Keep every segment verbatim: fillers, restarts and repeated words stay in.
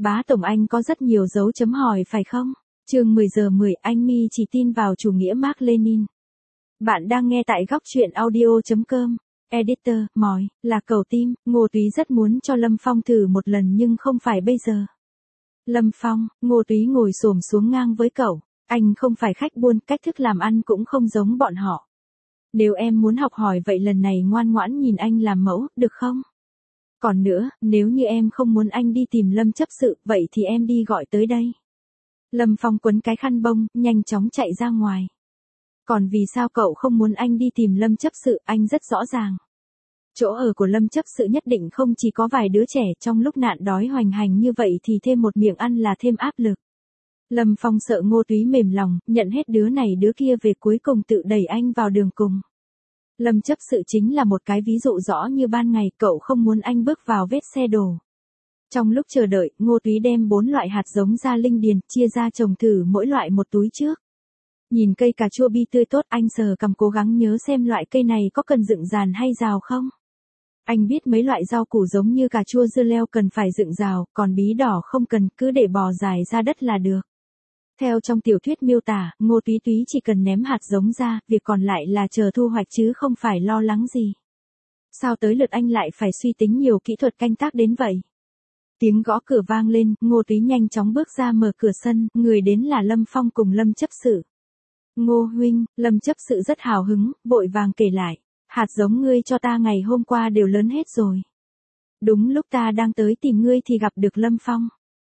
Bá tổng anh có rất nhiều dấu chấm hỏi phải không? Chương mười giờ mười, anh Mi chỉ tin vào chủ nghĩa Mác Lênin. Bạn đang nghe tại góc truyện audio chấm com. Editor, mỏi, là cầu tim, Ngô Túy rất muốn cho Lâm Phong thử một lần nhưng không phải bây giờ. Lâm Phong, Ngô Túy ngồi xổm xuống ngang với cậu, anh không phải khách buôn, cách thức làm ăn cũng không giống bọn họ. Nếu em muốn học hỏi vậy lần này ngoan ngoãn nhìn anh làm mẫu, được không? Còn nữa, nếu như em không muốn anh đi tìm Lâm chấp sự, vậy thì em đi gọi tới đây. Lâm Phong quấn cái khăn bông, nhanh chóng chạy ra ngoài. Còn vì sao cậu không muốn anh đi tìm Lâm chấp sự, anh rất rõ ràng. Chỗ ở của Lâm chấp sự nhất định không chỉ có vài đứa trẻ, trong lúc nạn đói hoành hành như vậy thì thêm một miệng ăn là thêm áp lực. Lâm Phong sợ Ngô Túy mềm lòng, nhận hết đứa này đứa kia về cuối cùng tự đẩy anh vào đường cùng. Lâm chấp sự chính là một cái ví dụ rõ như ban ngày, cậu không muốn anh bước vào vết xe đổ. Trong lúc chờ đợi, Ngô Túy đem bốn loại hạt giống ra linh điền, chia ra trồng thử mỗi loại một túi trước. Nhìn cây cà chua bi tươi tốt, anh sờ cằm cố gắng nhớ xem loại cây này có cần dựng giàn hay rào không. Anh biết mấy loại rau củ giống như cà chua dưa leo cần phải dựng rào, còn bí đỏ không cần, cứ để bò dài ra đất là được. Theo trong tiểu thuyết miêu tả, Ngô Túy Túy chỉ cần ném hạt giống ra, việc còn lại là chờ thu hoạch chứ không phải lo lắng gì. Sao tới lượt anh lại phải suy tính nhiều kỹ thuật canh tác đến vậy? Tiếng gõ cửa vang lên, Ngô Túy nhanh chóng bước ra mở cửa sân, người đến là Lâm Phong cùng Lâm chấp sự. Ngô huynh, Lâm chấp sự rất hào hứng, vội vàng kể lại, hạt giống ngươi cho ta ngày hôm qua đều lớn hết rồi. Đúng lúc ta đang tới tìm ngươi thì gặp được Lâm Phong.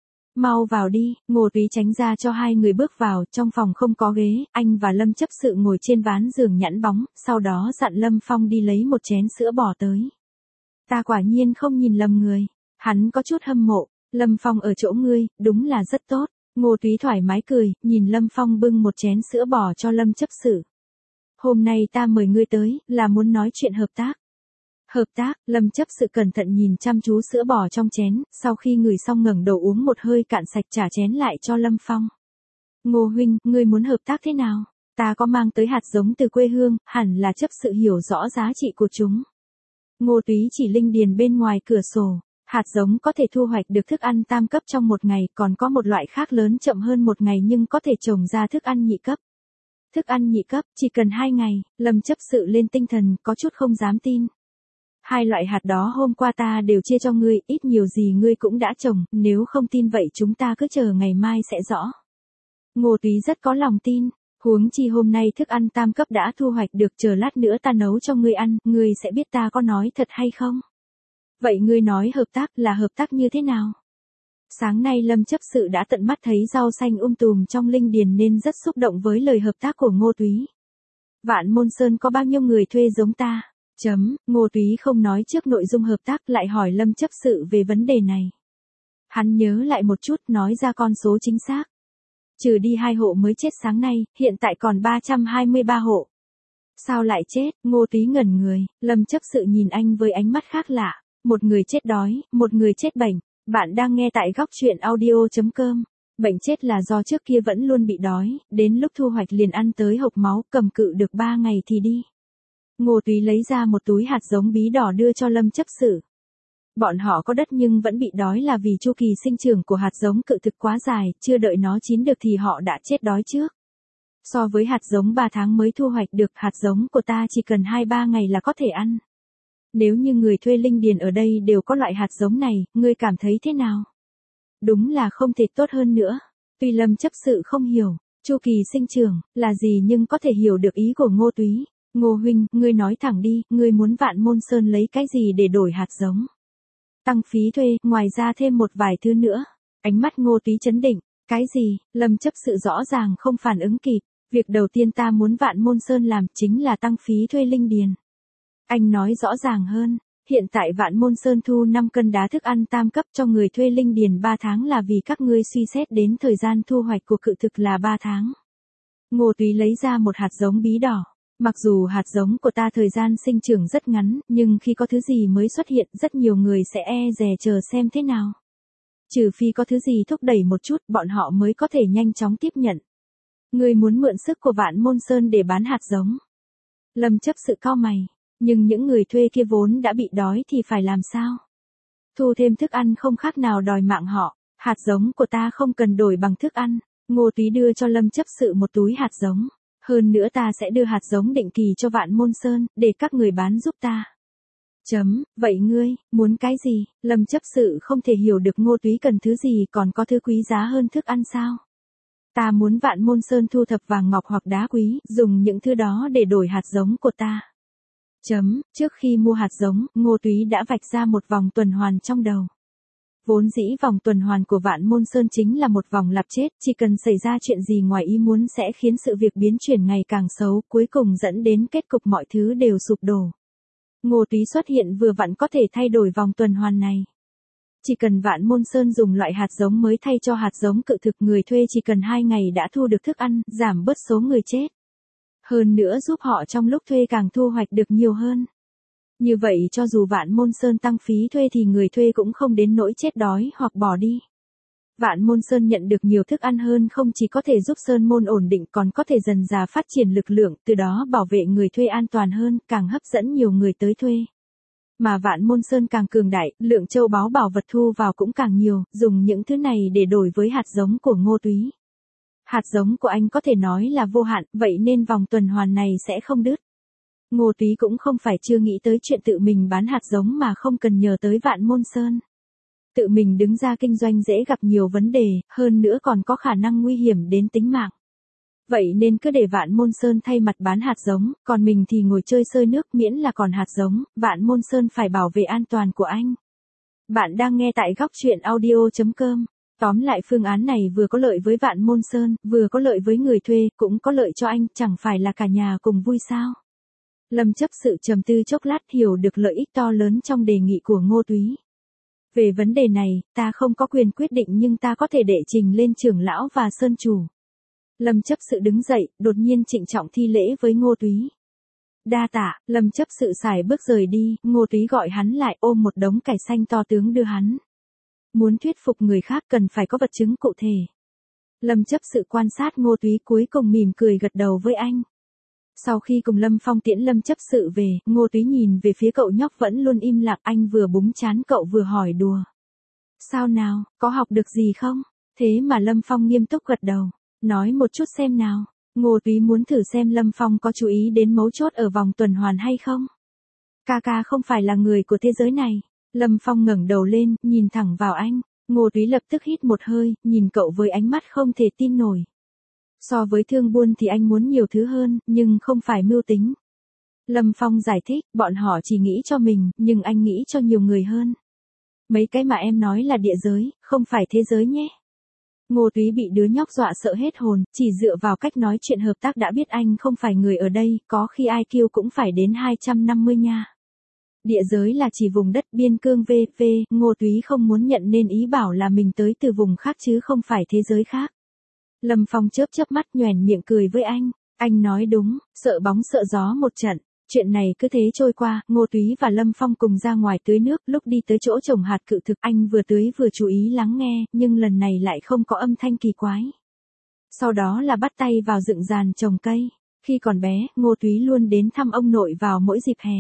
Mau vào đi, Ngô Túy tránh ra cho hai người bước vào, trong phòng không có ghế, anh và Lâm chấp sự ngồi trên ván giường nhẵn bóng, sau đó dặn Lâm Phong đi lấy một chén sữa bò tới. Ta quả nhiên không nhìn lầm người, hắn có chút hâm mộ, Lâm Phong ở chỗ ngươi, đúng là rất tốt. Ngô Túy thoải mái cười, nhìn Lâm Phong bưng một chén sữa bò cho Lâm chấp sự. Hôm nay ta mời ngươi tới, là muốn nói chuyện hợp tác. Hợp tác, Lâm chấp sự cẩn thận nhìn chăm chú sữa bò trong chén, sau khi ngửi xong ngẩng đầu uống một hơi cạn sạch trả chén lại cho Lâm Phong. Ngô huynh, ngươi muốn hợp tác thế nào? Ta có mang tới hạt giống từ quê hương, hẳn là chấp sự hiểu rõ giá trị của chúng. Ngô Túy chỉ linh điền bên ngoài cửa sổ. Hạt giống có thể thu hoạch được thức ăn tam cấp trong một ngày, còn có một loại khác lớn chậm hơn một ngày nhưng có thể trồng ra thức ăn nhị cấp. Thức ăn nhị cấp, chỉ cần hai ngày, Lâm chấp sự lên tinh thần, có chút không dám tin. Hai loại hạt đó hôm qua ta đều chia cho ngươi, ít nhiều gì ngươi cũng đã trồng, nếu không tin vậy chúng ta cứ chờ ngày mai sẽ rõ. Ngô Túy rất có lòng tin, huống chi hôm nay thức ăn tam cấp đã thu hoạch được, chờ lát nữa ta nấu cho ngươi ăn, ngươi sẽ biết ta có nói thật hay không. Vậy ngươi nói hợp tác là hợp tác như thế nào? Sáng nay Lâm chấp sự đã tận mắt thấy rau xanh um tùm trong linh điền nên rất xúc động với lời hợp tác của Ngô Túy. Vạn Môn Sơn có bao nhiêu người thuê giống ta? Chấm, Ngô Túy không nói trước nội dung hợp tác, lại hỏi Lâm chấp sự về vấn đề này. Hắn nhớ lại một chút, nói ra con số chính xác. Trừ đi hai hộ mới chết sáng nay, hiện tại còn ba trăm hai mươi ba hộ. Sao lại chết? Ngô Túy ngẩn người, Lâm chấp sự nhìn anh với ánh mắt khác lạ. Một người chết đói, một người chết bệnh. Bạn đang nghe tại góc truyện audio chấm com. Bệnh chết là do trước kia vẫn luôn bị đói, đến lúc thu hoạch liền ăn tới hộc máu, cầm cự được ba ngày thì đi. Ngô Túy lấy ra một túi hạt giống bí đỏ đưa cho Lâm chấp sự. Bọn họ có đất nhưng vẫn bị đói là vì chu kỳ sinh trưởng của hạt giống cự thực quá dài, chưa đợi nó chín được thì họ đã chết đói trước. So với hạt giống ba tháng mới thu hoạch được, hạt giống của ta chỉ cần hai ba ngày là có thể ăn. Nếu như người thuê linh điền ở đây đều có loại hạt giống này, ngươi cảm thấy thế nào? Đúng là không thể tốt hơn nữa. Tuy Lâm chấp sự không hiểu, chu kỳ sinh trưởng là gì nhưng có thể hiểu được ý của Ngô Túy. Ngô huynh, ngươi nói thẳng đi, ngươi muốn Vạn Môn Sơn lấy cái gì để đổi hạt giống? Tăng phí thuê, ngoài ra thêm một vài thứ nữa. Ánh mắt Ngô Túy chấn định. Cái gì? Lâm chấp sự rõ ràng không phản ứng kịp. Việc đầu tiên ta muốn Vạn Môn Sơn làm chính là tăng phí thuê linh điền. Anh nói rõ ràng hơn, hiện tại Vạn Môn Sơn thu năm cân đá thức ăn tam cấp cho người thuê linh điền ba tháng là vì các ngươi suy xét đến thời gian thu hoạch của cự thực là ba tháng. Ngô Túy lấy ra một hạt giống bí đỏ. Mặc dù hạt giống của ta thời gian sinh trưởng rất ngắn, nhưng khi có thứ gì mới xuất hiện, rất nhiều người sẽ e dè chờ xem thế nào. Trừ phi có thứ gì thúc đẩy một chút, bọn họ mới có thể nhanh chóng tiếp nhận. Ngươi muốn mượn sức của Vạn Môn Sơn để bán hạt giống. Lâm chấp sự cau mày. Nhưng những người thuê kia vốn đã bị đói thì phải làm sao? Thu thêm thức ăn không khác nào đòi mạng họ. Hạt giống của ta không cần đổi bằng thức ăn. Ngô Túy đưa cho Lâm chấp sự một túi hạt giống. Hơn nữa ta sẽ đưa hạt giống định kỳ cho Vạn Môn Sơn, để các người bán giúp ta. Chấm, vậy ngươi, muốn cái gì? Lâm chấp sự không thể hiểu được Ngô Túy cần thứ gì còn có thứ quý giá hơn thức ăn sao? Ta muốn Vạn Môn Sơn thu thập vàng ngọc hoặc đá quý, dùng những thứ đó để đổi hạt giống của ta. Chấm, trước khi mua hạt giống, Ngô Túy đã vạch ra một vòng tuần hoàn trong đầu. Vốn dĩ vòng tuần hoàn của Vạn Môn Sơn chính là một vòng lặp chết, chỉ cần xảy ra chuyện gì ngoài ý muốn sẽ khiến sự việc biến chuyển ngày càng xấu, cuối cùng dẫn đến kết cục mọi thứ đều sụp đổ. Ngô Túy xuất hiện vừa vặn có thể thay đổi vòng tuần hoàn này. Chỉ cần Vạn Môn Sơn dùng loại hạt giống mới thay cho hạt giống cự thực, người thuê chỉ cần hai ngày đã thu được thức ăn, giảm bớt số người chết. Hơn nữa giúp họ trong lúc thuê càng thu hoạch được nhiều hơn. Như vậy cho dù Vạn Môn Sơn tăng phí thuê thì người thuê cũng không đến nỗi chết đói hoặc bỏ đi. Vạn Môn Sơn nhận được nhiều thức ăn hơn không chỉ có thể giúp Sơn Môn ổn định còn có thể dần dà phát triển lực lượng, từ đó bảo vệ người thuê an toàn hơn, càng hấp dẫn nhiều người tới thuê. Mà Vạn Môn Sơn càng cường đại, lượng châu báu bảo vật thu vào cũng càng nhiều, dùng những thứ này để đổi với hạt giống của Ngô Túy. Hạt giống của anh có thể nói là vô hạn, vậy nên vòng tuần hoàn này sẽ không đứt. Ngô Túy cũng không phải chưa nghĩ tới chuyện tự mình bán hạt giống mà không cần nhờ tới Vạn Môn Sơn. Tự mình đứng ra kinh doanh dễ gặp nhiều vấn đề, hơn nữa còn có khả năng nguy hiểm đến tính mạng. Vậy nên cứ để Vạn Môn Sơn thay mặt bán hạt giống, còn mình thì ngồi chơi sơi nước, miễn là còn hạt giống, Vạn Môn Sơn phải bảo vệ an toàn của anh. Bạn đang nghe tại góc truyện audio chấm com. Tóm lại phương án này vừa có lợi với Vạn Môn Sơn, vừa có lợi với người thuê, cũng có lợi cho anh, chẳng phải là cả nhà cùng vui sao? Lâm chấp sự trầm tư chốc lát, hiểu được lợi ích to lớn trong đề nghị của Ngô Túy. Về vấn đề này, ta không có quyền quyết định nhưng ta có thể đệ trình lên trưởng lão và sơn chủ. Lâm chấp sự đứng dậy, đột nhiên trịnh trọng thi lễ với Ngô Túy. Đa tạ, Lâm chấp sự xài bước rời đi, Ngô Túy gọi hắn lại, ôm một đống cải xanh to tướng đưa hắn. Muốn thuyết phục người khác cần phải có vật chứng cụ thể. Lâm chấp sự quan sát Ngô Túy cuối cùng mỉm cười gật đầu với anh. Sau khi cùng Lâm Phong tiễn Lâm chấp sự về, Ngô Túy nhìn về phía cậu nhóc vẫn luôn im lặng, anh vừa búng trán cậu vừa hỏi đùa. Sao nào, có học được gì không? Thế mà Lâm Phong nghiêm túc gật đầu. Nói một chút xem nào. Ngô Túy muốn thử xem Lâm Phong có chú ý đến mấu chốt ở vòng tuần hoàn hay không. Ca ca không phải là người của thế giới này. Lâm Phong ngẩng đầu lên, nhìn thẳng vào anh. Ngô Túy lập tức hít một hơi, nhìn cậu với ánh mắt không thể tin nổi. So với thương buôn thì anh muốn nhiều thứ hơn, nhưng không phải mưu tính. Lâm Phong giải thích, bọn họ chỉ nghĩ cho mình, nhưng anh nghĩ cho nhiều người hơn. Mấy cái mà em nói là địa giới, không phải thế giới nhé. Ngô Túy bị đứa nhóc dọa sợ hết hồn, chỉ dựa vào cách nói chuyện hợp tác đã biết anh không phải người ở đây, có khi i kiu cũng phải đến hai trăm năm mươi nha. Địa giới là chỉ vùng đất biên cương vê vê, Ngô Túy không muốn nhận nên ý bảo là mình tới từ vùng khác chứ không phải thế giới khác. Lâm Phong chớp chớp mắt nhoẻn miệng cười với anh, anh nói đúng, sợ bóng sợ gió một trận. Chuyện này cứ thế trôi qua, Ngô Túy và Lâm Phong cùng ra ngoài tưới nước, lúc đi tới chỗ trồng hạt cự thực, anh vừa tưới vừa chú ý lắng nghe, nhưng lần này lại không có âm thanh kỳ quái. Sau đó là bắt tay vào dựng giàn trồng cây. Khi còn bé, Ngô Túy luôn đến thăm ông nội vào mỗi dịp hè.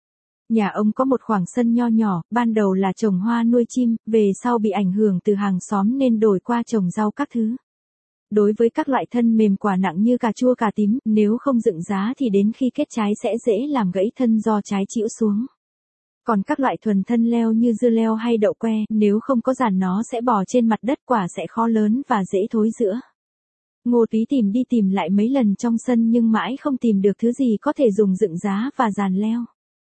Nhà ông có một khoảng sân nho nhỏ, ban đầu là trồng hoa nuôi chim, về sau bị ảnh hưởng từ hàng xóm nên đổi qua trồng rau các thứ. Đối với các loại thân mềm quả nặng như cà chua cà tím, nếu không dựng giá thì đến khi kết trái sẽ dễ làm gãy thân do trái chĩu xuống. Còn các loại thuần thân leo như dưa leo hay đậu que, nếu không có giàn nó sẽ bò trên mặt đất, quả sẽ khó lớn và dễ thối rữa. Ngô Túy tìm đi tìm lại mấy lần trong sân nhưng mãi không tìm được thứ gì có thể dùng dựng giá và giàn leo.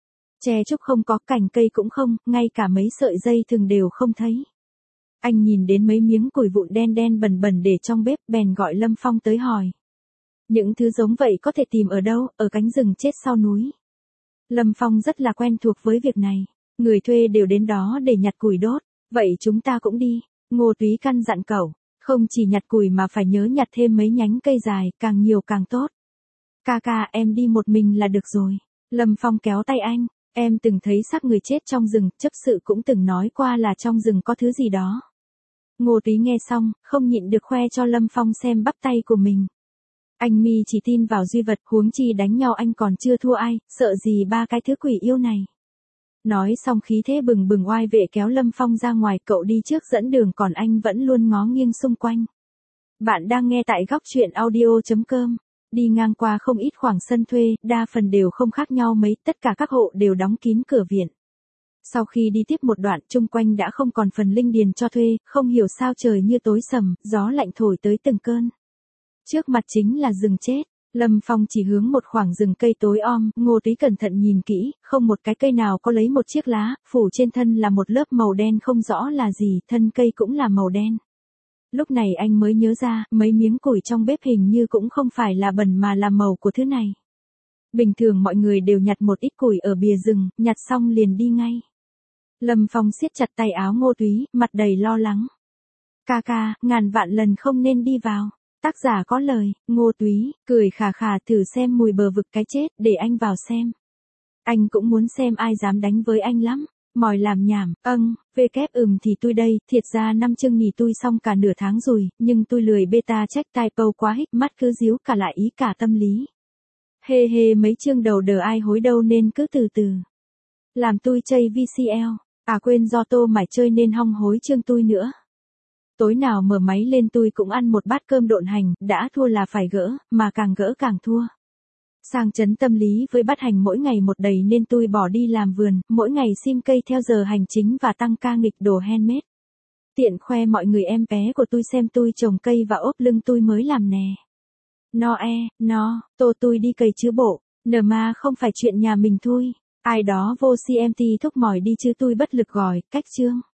Tre trúc không có, cành cây cũng không, ngay cả mấy sợi dây thừng đều không thấy. Anh nhìn đến mấy miếng củi vụn đen đen bẩn bẩn để trong bếp, bèn gọi Lâm Phong tới hỏi. Những thứ giống vậy có thể tìm ở đâu, ở cánh rừng chết sau núi. Lâm Phong rất là quen thuộc với việc này. Người thuê đều đến đó để nhặt củi đốt. Vậy chúng ta cũng đi. Ngô Túy căn dặn cậu. Không chỉ nhặt củi mà phải nhớ nhặt thêm mấy nhánh cây dài, càng nhiều càng tốt. Ca ca, em đi một mình là được rồi. Lâm Phong kéo tay anh. Em từng thấy xác người chết trong rừng, chấp sự cũng từng nói qua là trong rừng có thứ gì đó. Ngô Túy nghe xong, không nhịn được khoe cho Lâm Phong xem bắp tay của mình. Anh mi chỉ tin vào duy vật, huống chi đánh nhau anh còn chưa thua ai, sợ gì ba cái thứ quỷ yêu này. Nói xong khí thế bừng bừng oai vệ kéo Lâm Phong ra ngoài, cậu đi trước dẫn đường còn anh vẫn luôn ngó nghiêng xung quanh. Bạn đang nghe tại góc chuyện audio chấm com. Đi ngang qua không ít khoảng sân thuê, đa phần đều không khác nhau mấy, tất cả các hộ đều đóng kín cửa viện. Sau khi đi tiếp một đoạn, chung quanh đã không còn phần linh điền cho thuê, không hiểu sao trời như tối sầm, gió lạnh thổi tới từng cơn. Trước mặt chính là rừng chết. Lâm Phong chỉ hướng một khoảng rừng cây tối om, Ngô Túy cẩn thận nhìn kỹ, không một cái cây nào có lấy một chiếc lá, phủ trên thân là một lớp màu đen không rõ là gì, thân cây cũng là màu đen. Lúc này anh mới nhớ ra, mấy miếng củi trong bếp hình như cũng không phải là bẩn mà là màu của thứ này. Bình thường mọi người đều nhặt một ít củi ở bìa rừng, nhặt xong liền đi ngay. Lâm Phong siết chặt tay áo Ngô Túy, mặt đầy lo lắng. Ca ca, ngàn vạn lần không nên đi vào. Tác giả có lời, Ngô Túy, cười khà khà thử xem mùi bờ vực cái chết, để anh vào xem. Anh cũng muốn xem ai dám đánh với anh lắm. Mỏi làm nhảm, âng, vê kép ừm thì tôi đây, thiệt ra năm chương nhì tôi xong cả nửa tháng rồi, nhưng tôi lười beta check typo quá hích mắt cứ díu cả lại ý cả tâm lý. Hê hê mấy chương đầu đờ ai hối đâu nên cứ từ từ. Làm tôi chây vê xê lờ, à quên do tô mải chơi nên hong hối chương tôi nữa. Tối nào mở máy lên tôi cũng ăn một bát cơm độn hành, đã thua là phải gỡ, mà càng gỡ càng thua. Sang chấn tâm lý với bắt hành mỗi ngày một đầy nên tôi bỏ đi làm vườn, mỗi ngày sim cây theo giờ hành chính và tăng ca nghịch đồ handmade. Tiện khoe mọi người em bé của tôi xem tôi trồng cây và ốp lưng tôi mới làm nè. No e, no, tô tôi đi cày chứ bộ, nờ mà không phải chuyện nhà mình thôi. Ai đó vô xê em tê thúc mỏi đi chứ tôi bất lực gọi, cách chương.